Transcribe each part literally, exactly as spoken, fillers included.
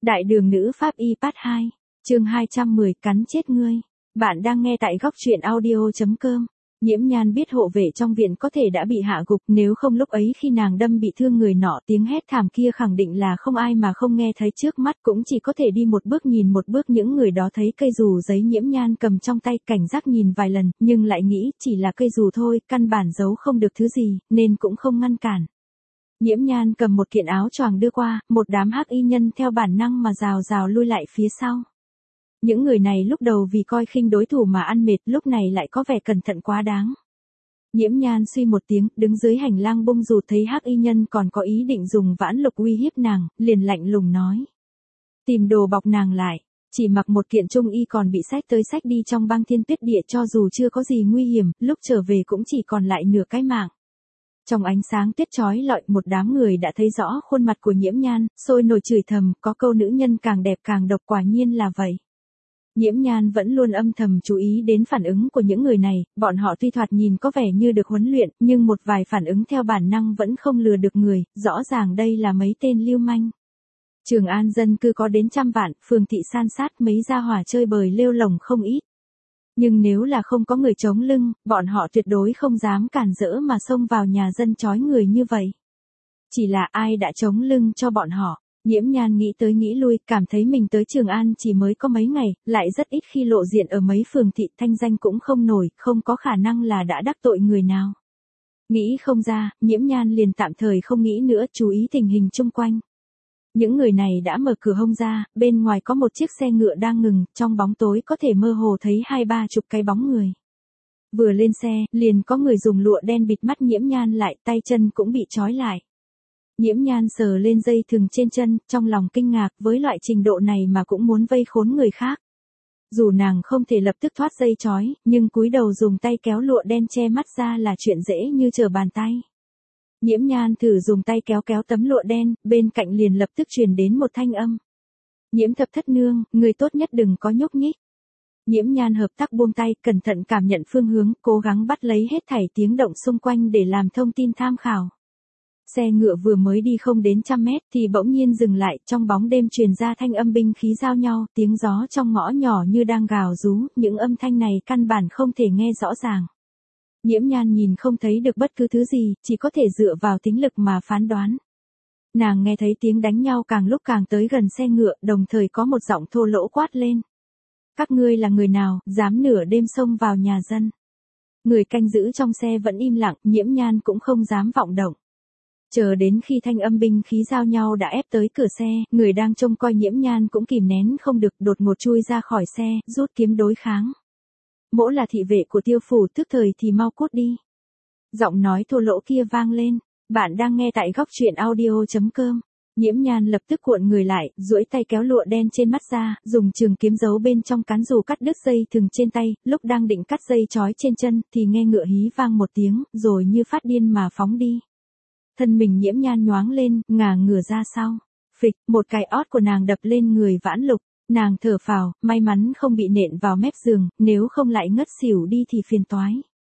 Đại đường nữ pháp y part hai, chương hai trăm mười, cắn chết ngươi. Bạn đang nghe tại góc truyện audio chấm com. Nhiễm Nhan biết hộ vệ trong viện có thể đã bị hạ gục, nếu không lúc ấy khi nàng đâm bị thương người nọ, tiếng hét thảm kia khẳng định là không ai mà không nghe thấy, trước mắt cũng chỉ có thể đi một bước nhìn một bước. Những người đó thấy cây dù giấy Nhiễm Nhan cầm trong tay, cảnh giác nhìn vài lần, nhưng lại nghĩ chỉ là cây dù thôi, căn bản giấu không được thứ gì, nên cũng không ngăn cản. Nhiễm Nhan cầm một kiện áo choàng đưa qua, một đám hắc y nhân theo bản năng mà rào rào lui lại phía sau. Những người này lúc đầu vì coi khinh đối thủ mà ăn mệt, lúc này lại có vẻ cẩn thận quá đáng. Nhiễm Nhan suy một tiếng, đứng dưới hành lang bung dù, thấy hắc y nhân còn có ý định dùng vãn lục uy hiếp nàng, liền lạnh lùng nói. Tìm đồ bọc nàng lại, chỉ mặc một kiện trung y còn bị xách tới xách đi trong băng thiên tuyết địa, cho dù chưa có gì nguy hiểm, lúc trở về cũng chỉ còn lại nửa cái mạng. Trong ánh sáng tuyết chói lọi, một đám người đã thấy rõ khuôn mặt của Nhiễm Nhan, sôi nổi chửi thầm, có câu nữ nhân càng đẹp càng độc, quả nhiên là vậy. Nhiễm Nhan vẫn luôn âm thầm chú ý đến phản ứng của những người này, bọn họ tuy thoạt nhìn có vẻ như được huấn luyện, nhưng một vài phản ứng theo bản năng vẫn không lừa được người, rõ ràng đây là mấy tên lưu manh. Trường An dân cư có đến trăm vạn, phường thị san sát, mấy gia hỏa chơi bời lêu lồng không ít. Nhưng nếu là không có người chống lưng, bọn họ tuyệt đối không dám cản rỡ mà xông vào nhà dân trói người như vậy. Chỉ là ai đã chống lưng cho bọn họ? Nhiễm Nhan nghĩ tới nghĩ lui, cảm thấy mình tới Trường An chỉ mới có mấy ngày, lại rất ít khi lộ diện ở mấy phường thị, thanh danh cũng không nổi, không có khả năng là đã đắc tội người nào. Nghĩ không ra, Nhiễm Nhan liền tạm thời không nghĩ nữa, chú ý tình hình chung quanh. Những người này đã mở cửa hông ra, bên ngoài có một chiếc xe ngựa đang ngừng, trong bóng tối có thể mơ hồ thấy hai ba chục cái bóng người. Vừa lên xe, liền có người dùng lụa đen bịt mắt Nhiễm Nhan lại, tay chân cũng bị trói lại. Nhiễm Nhan sờ lên dây thừng trên chân, trong lòng kinh ngạc, với loại trình độ này mà cũng muốn vây khốn người khác. Dù nàng không thể lập tức thoát dây trói, nhưng cúi đầu dùng tay kéo lụa đen che mắt ra là chuyện dễ như trở bàn tay. Nhiễm Nhan thử dùng tay kéo kéo tấm lụa đen, bên cạnh liền lập tức truyền đến một thanh âm. Nhiễm thập thất nương, người tốt nhất đừng có nhúc nhích. Nhiễm Nhan hợp tác buông tay, cẩn thận cảm nhận phương hướng, cố gắng bắt lấy hết thảy tiếng động xung quanh để làm thông tin tham khảo. Xe ngựa vừa mới đi không đến trăm mét thì bỗng nhiên dừng lại, trong bóng đêm truyền ra thanh âm binh khí giao nhau, tiếng gió trong ngõ nhỏ như đang gào rú, những âm thanh này căn bản không thể nghe rõ ràng. Nhiễm Nhan nhìn không thấy được bất cứ thứ gì, chỉ có thể dựa vào tính lực mà phán đoán. Nàng nghe thấy tiếng đánh nhau càng lúc càng tới gần xe ngựa, đồng thời có một giọng thô lỗ quát lên. Các ngươi là người nào, dám nửa đêm xông vào nhà dân? Người canh giữ trong xe vẫn im lặng, Nhiễm Nhan cũng không dám vọng động. Chờ đến khi thanh âm binh khí giao nhau đã ép tới cửa xe, người đang trông coi Nhiễm Nhan cũng kìm nén không được, đột ngột chui ra khỏi xe, rút kiếm đối kháng. Mỗ là thị vệ của Tiêu phủ, tức thời thì mau cút đi. Giọng nói thô lỗ kia vang lên. Bạn đang nghe tại góc truyện audio chấm com. Nhiễm Nhan lập tức cuộn người lại, duỗi tay kéo lụa đen trên mắt ra, dùng trường kiếm giấu bên trong cán dù cắt đứt dây thừng trên tay, lúc đang định cắt dây trói trên chân, thì nghe ngựa hí vang một tiếng, rồi như phát điên mà phóng đi. Thân mình Nhiễm Nhan nhoáng lên, ngả ngửa ra sau. Phịch, một cái ót của nàng đập lên người Vãn Lục. Nàng thở phào, may mắn không bị nện vào mép giường, nếu không lại ngất xỉu đi thì phiền toái.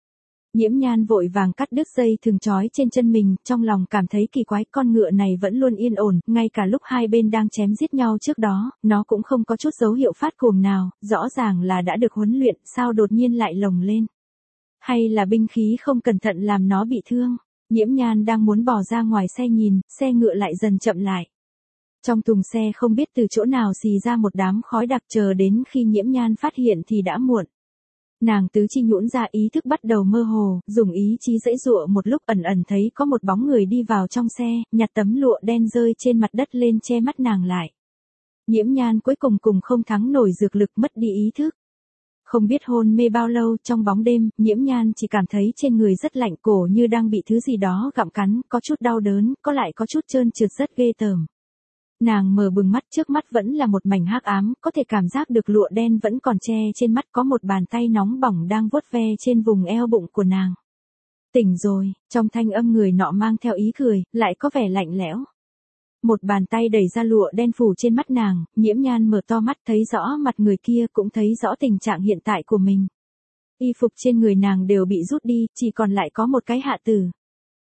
Nhiễm Nhan vội vàng cắt đứt dây thừng trói trên chân mình, trong lòng cảm thấy kỳ quái, con ngựa này vẫn luôn yên ổn, ngay cả lúc hai bên đang chém giết nhau trước đó, nó cũng không có chút dấu hiệu phát cuồng nào, rõ ràng là đã được huấn luyện, sao đột nhiên lại lồng lên? Hay là binh khí không cẩn thận làm nó bị thương? Nhiễm Nhan đang muốn bỏ ra ngoài xe nhìn, xe ngựa lại dần chậm lại. Trong thùng xe không biết từ chỗ nào xì ra một đám khói đặc, chờ đến khi Nhiễm Nhan phát hiện thì đã muộn. Nàng tứ chi nhũn ra, ý thức bắt đầu mơ hồ, dùng ý chí giãy giụa một lúc, ẩn ẩn thấy có một bóng người đi vào trong xe, nhặt tấm lụa đen rơi trên mặt đất lên che mắt nàng lại. Nhiễm Nhan cuối cùng cùng không thắng nổi dược lực, mất đi ý thức. Không biết hôn mê bao lâu, trong bóng đêm, Nhiễm Nhan chỉ cảm thấy trên người rất lạnh, cổ như đang bị thứ gì đó gặm cắn, có chút đau đớn, có lại có chút trơn trượt, rất ghê tởm. Nàng mở bừng mắt, trước mắt vẫn là một mảnh hắc ám, có thể cảm giác được lụa đen vẫn còn che trên mắt, có một bàn tay nóng bỏng đang vuốt ve trên vùng eo bụng của nàng. Tỉnh rồi, trong thanh âm người nọ mang theo ý cười, lại có vẻ lạnh lẽo. Một bàn tay đẩy ra lụa đen phủ trên mắt nàng, Nhiễm Nhan mở to mắt, thấy rõ mặt người kia, cũng thấy rõ tình trạng hiện tại của mình. Y phục trên người nàng đều bị rút đi, chỉ còn lại có một cái hạ tử.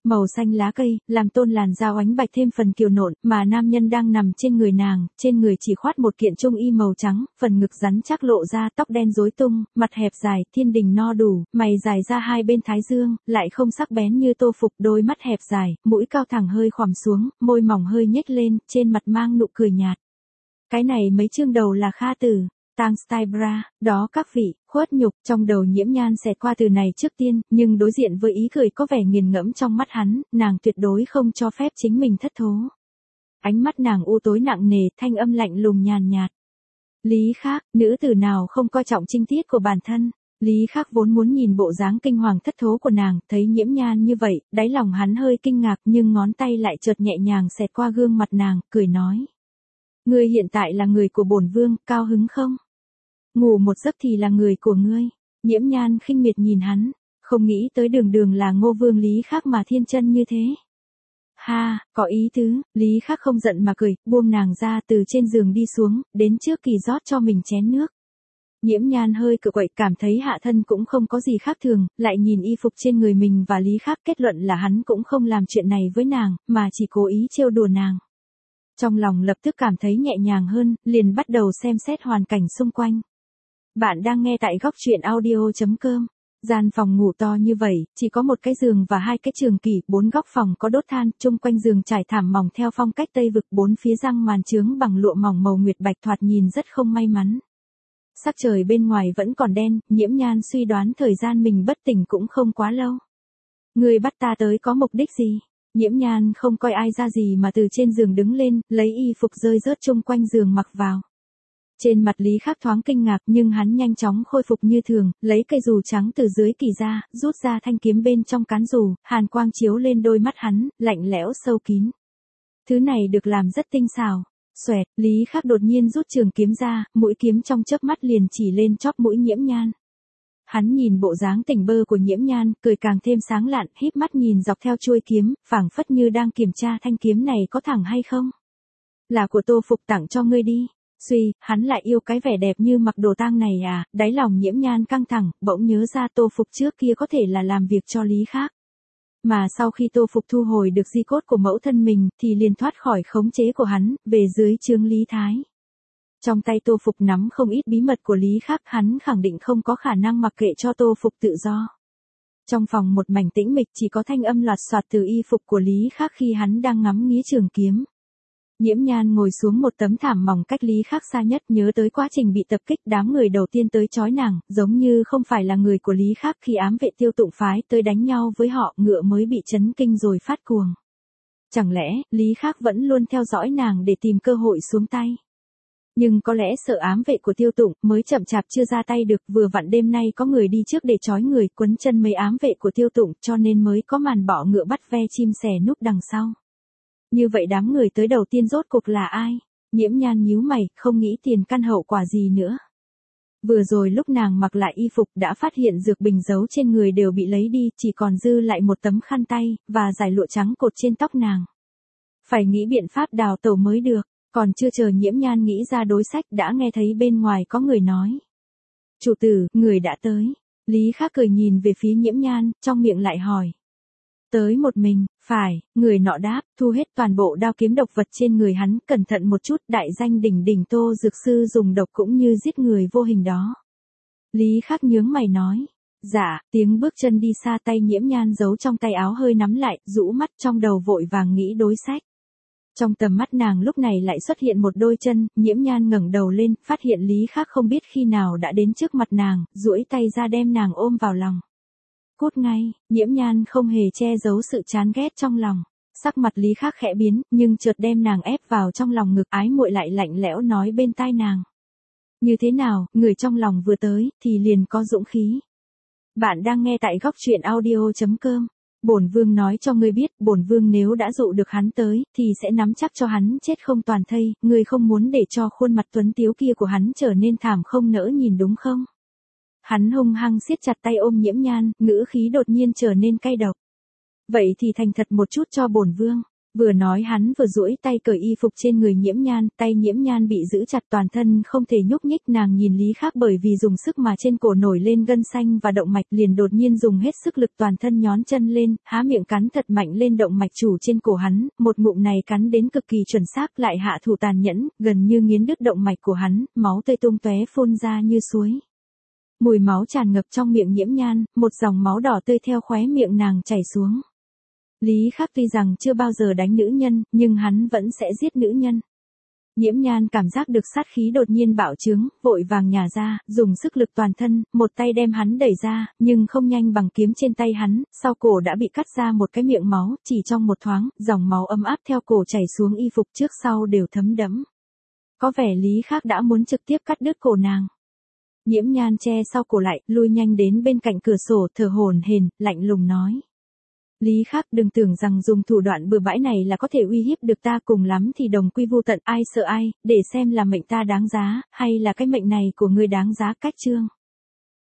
màu xanh lá cây, làm tôn làn da oánh bạch thêm phần kiều nộn, mà nam nhân đang nằm trên người nàng, trên người chỉ khoát một kiện trung y màu trắng, phần ngực rắn chắc lộ ra, tóc đen rối tung, mặt hẹp dài, thiên đình no đủ, mày dài ra hai bên thái dương, lại không sắc bén như Tô Phục, đôi mắt hẹp dài, mũi cao thẳng hơi khòm xuống, môi mỏng hơi nhếch lên, trên mặt mang nụ cười nhạt. Cái này mấy chương đầu là Kha Tử. Tang style bra, đó các vị, khuất nhục, trong đầu Nhiễm Nhan xẹt qua từ này trước tiên, nhưng đối diện với ý cười có vẻ nghiền ngẫm trong mắt hắn, nàng tuyệt đối không cho phép chính mình thất thố. Ánh mắt nàng u tối nặng nề, thanh âm lạnh lùng nhàn nhạt. Lý Khác, nữ tử nào không coi trọng trinh tiết của bản thân. Lý Khác vốn muốn nhìn bộ dáng kinh hoàng thất thố của nàng, thấy Nhiễm Nhan như vậy, đáy lòng hắn hơi kinh ngạc nhưng ngón tay lại chợt nhẹ nhàng xẹt qua gương mặt nàng, cười nói. Ngươi hiện tại là người của bổn vương, cao hứng không? Ngủ một giấc thì là người của ngươi. Nhiễm Nhan khinh miệt nhìn hắn, không nghĩ tới đường đường là Ngô Vương Lý Khác mà thiên chân như thế. Ha, có ý tứ, Lý Khác không giận mà cười, buông nàng ra từ trên giường đi xuống, đến trước kỳ rót cho mình chén nước. Nhiễm Nhan hơi cựa quậy, cảm thấy hạ thân cũng không có gì khác thường, lại nhìn y phục trên người mình và Lý Khác, kết luận là hắn cũng không làm chuyện này với nàng, mà chỉ cố ý trêu đùa nàng. Trong lòng lập tức cảm thấy nhẹ nhàng hơn, liền bắt đầu xem xét hoàn cảnh xung quanh. Bạn đang nghe tại góc truyện audio chấm com. Gian phòng ngủ to như vậy, chỉ có một cái giường và hai cái trường kỷ, bốn góc phòng có đốt than, chung quanh giường trải thảm mỏng theo phong cách Tây vực, bốn phía răng màn chướng bằng lụa mỏng màu nguyệt bạch, thoạt nhìn rất không may mắn. Sắc trời bên ngoài vẫn còn đen, Nhiễm Nhan suy đoán thời gian mình bất tỉnh cũng không quá lâu. Người bắt ta tới có mục đích gì? Nhiễm Nhan không coi ai ra gì mà từ trên giường đứng lên, lấy y phục rơi rớt chung quanh giường mặc vào. Trên mặt Lý Khác thoáng kinh ngạc nhưng hắn nhanh chóng khôi phục như thường, lấy cây dù trắng từ dưới kỷ ra, rút ra thanh kiếm bên trong cán dù, hàn quang chiếu lên đôi mắt hắn, lạnh lẽo sâu kín. Thứ này được làm rất tinh xảo. Xoẹt, Lý Khác đột nhiên rút trường kiếm ra, mũi kiếm trong chớp mắt liền chỉ lên chóp mũi Nhiễm Nhan. Hắn nhìn bộ dáng tỉnh bơ của Nhiễm Nhan, cười càng thêm sáng lạn, híp mắt nhìn dọc theo chuôi kiếm, phảng phất như đang kiểm tra thanh kiếm này có thẳng hay không. Là của Tô Phục tặng cho ngươi đi. Suy, hắn lại yêu cái vẻ đẹp như mặc đồ tang này à, đáy lòng Nhiễm Nhan căng thẳng, bỗng nhớ ra Tô Phục trước kia có thể là làm việc cho Lý Khác. Mà sau khi Tô Phục thu hồi được di cốt của mẫu thân mình, thì liền thoát khỏi khống chế của hắn, về dưới trướng Lý Thái. Trong tay Tô Phục nắm không ít bí mật của Lý Khác, hắn khẳng định không có khả năng mặc kệ cho Tô Phục tự do. Trong phòng một mảnh tĩnh mịch chỉ có thanh âm loạt soạt từ y phục của Lý Khác khi hắn đang ngắm nghía trường kiếm. Nhiễm Nhan ngồi xuống một tấm thảm mỏng cách Lý Khác xa nhất, nhớ tới quá trình bị tập kích, đám người đầu tiên tới chói nàng, giống như không phải là người của Lý Khác, khi ám vệ Tiêu Tụng phái tới đánh nhau với họ, ngựa mới bị chấn kinh rồi phát cuồng. Chẳng lẽ, Lý Khác vẫn luôn theo dõi nàng để tìm cơ hội xuống tay? Nhưng có lẽ sợ ám vệ của Tiêu Tụng mới chậm chạp chưa ra tay được, vừa vặn đêm nay có người đi trước để trói người, quấn chân mấy ám vệ của Tiêu Tụng, cho nên mới có màn bọ ngựa bắt ve chim sẻ núp đằng sau. Như vậy đám người tới đầu tiên rốt cuộc là ai? Nhiễm Nhan nhíu mày, không nghĩ tiền căn hậu quả gì nữa. Vừa rồi lúc nàng mặc lại y phục đã phát hiện dược bình giấu trên người đều bị lấy đi, chỉ còn dư lại một tấm khăn tay, và dải lụa trắng cột trên tóc nàng. Phải nghĩ biện pháp đào tẩu mới được, còn chưa chờ Nhiễm Nhan nghĩ ra đối sách đã nghe thấy bên ngoài có người nói. Chủ tử, người đã tới. Lý Khác cười nhìn về phía Nhiễm Nhan, trong miệng lại hỏi. Tới một mình, phải, người nọ đáp, thu hết toàn bộ đao kiếm độc vật trên người hắn, cẩn thận một chút, đại danh đỉnh đỉnh Tô dược sư dùng độc cũng như giết người vô hình đó. Lý Khác nhướng mày nói, dạ, tiếng bước chân đi xa, tay Nhiễm Nhan giấu trong tay áo hơi nắm lại, rũ mắt trong đầu vội vàng nghĩ đối sách. Trong tầm mắt nàng lúc này lại xuất hiện một đôi chân, Nhiễm Nhan ngẩng đầu lên, phát hiện Lý Khác không biết khi nào đã đến trước mặt nàng, duỗi tay ra đem nàng ôm vào lòng. Cút ngay, Nhiễm Nhan không hề che giấu sự chán ghét trong lòng. Sắc mặt Lý Khác khẽ biến, nhưng chợt đem nàng ép vào trong lòng ngực, ái muội lại lạnh lẽo nói bên tai nàng. Như thế nào, người trong lòng vừa tới, thì liền có dũng khí. Bạn đang nghe tại góc truyện audio chấm com. Bổn vương nói cho ngươi biết, bổn vương nếu đã dụ được hắn tới, thì sẽ nắm chắc cho hắn chết không toàn thây, ngươi không muốn để cho khuôn mặt tuấn tiếu kia của hắn trở nên thảm không nỡ nhìn đúng không? Hắn hung hăng siết chặt tay ôm Nhiễm Nhan, ngữ khí đột nhiên trở nên cay độc. Vậy thì thành thật một chút cho bổn vương. Vừa nói hắn vừa duỗi tay cởi y phục trên người Nhiễm Nhan, tay Nhiễm Nhan bị giữ chặt toàn thân không thể nhúc nhích, nàng nhìn Lý Khắc bởi vì dùng sức mà trên cổ nổi lên gân xanh và động mạch liền đột nhiên dùng hết sức lực toàn thân nhón chân lên, há miệng cắn thật mạnh lên động mạch chủ trên cổ hắn, một ngụm này cắn đến cực kỳ chuẩn xác lại hạ thủ tàn nhẫn, gần như nghiến đứt động mạch của hắn, máu tươi tung tóe phun ra như suối. Mùi máu tràn ngập trong miệng Nhiễm Nhan, một dòng máu đỏ tươi theo khóe miệng nàng chảy xuống. Lý Khắc tuy rằng chưa bao giờ đánh nữ nhân, nhưng hắn vẫn sẽ giết nữ nhân. Nhiễm Nhan cảm giác được sát khí đột nhiên bạo trướng, vội vàng nhả ra, dùng sức lực toàn thân, một tay đem hắn đẩy ra, nhưng không nhanh bằng kiếm trên tay hắn, sau cổ đã bị cắt ra một cái miệng máu, chỉ trong một thoáng, dòng máu ấm áp theo cổ chảy xuống y phục trước sau đều thấm đẫm. Có vẻ Lý Khắc đã muốn trực tiếp cắt đứt cổ nàng. Nhiễm Nhan che sau cổ lại, lui nhanh đến bên cạnh cửa sổ, thở hổn hển, lạnh lùng nói. Lý Khắc, đừng tưởng rằng dùng thủ đoạn bừa bãi này là có thể uy hiếp được ta, cùng lắm thì đồng quy vu tận, ai sợ ai, để xem là mệnh ta đáng giá, hay là cái mệnh này của ngươi đáng giá. Cách chương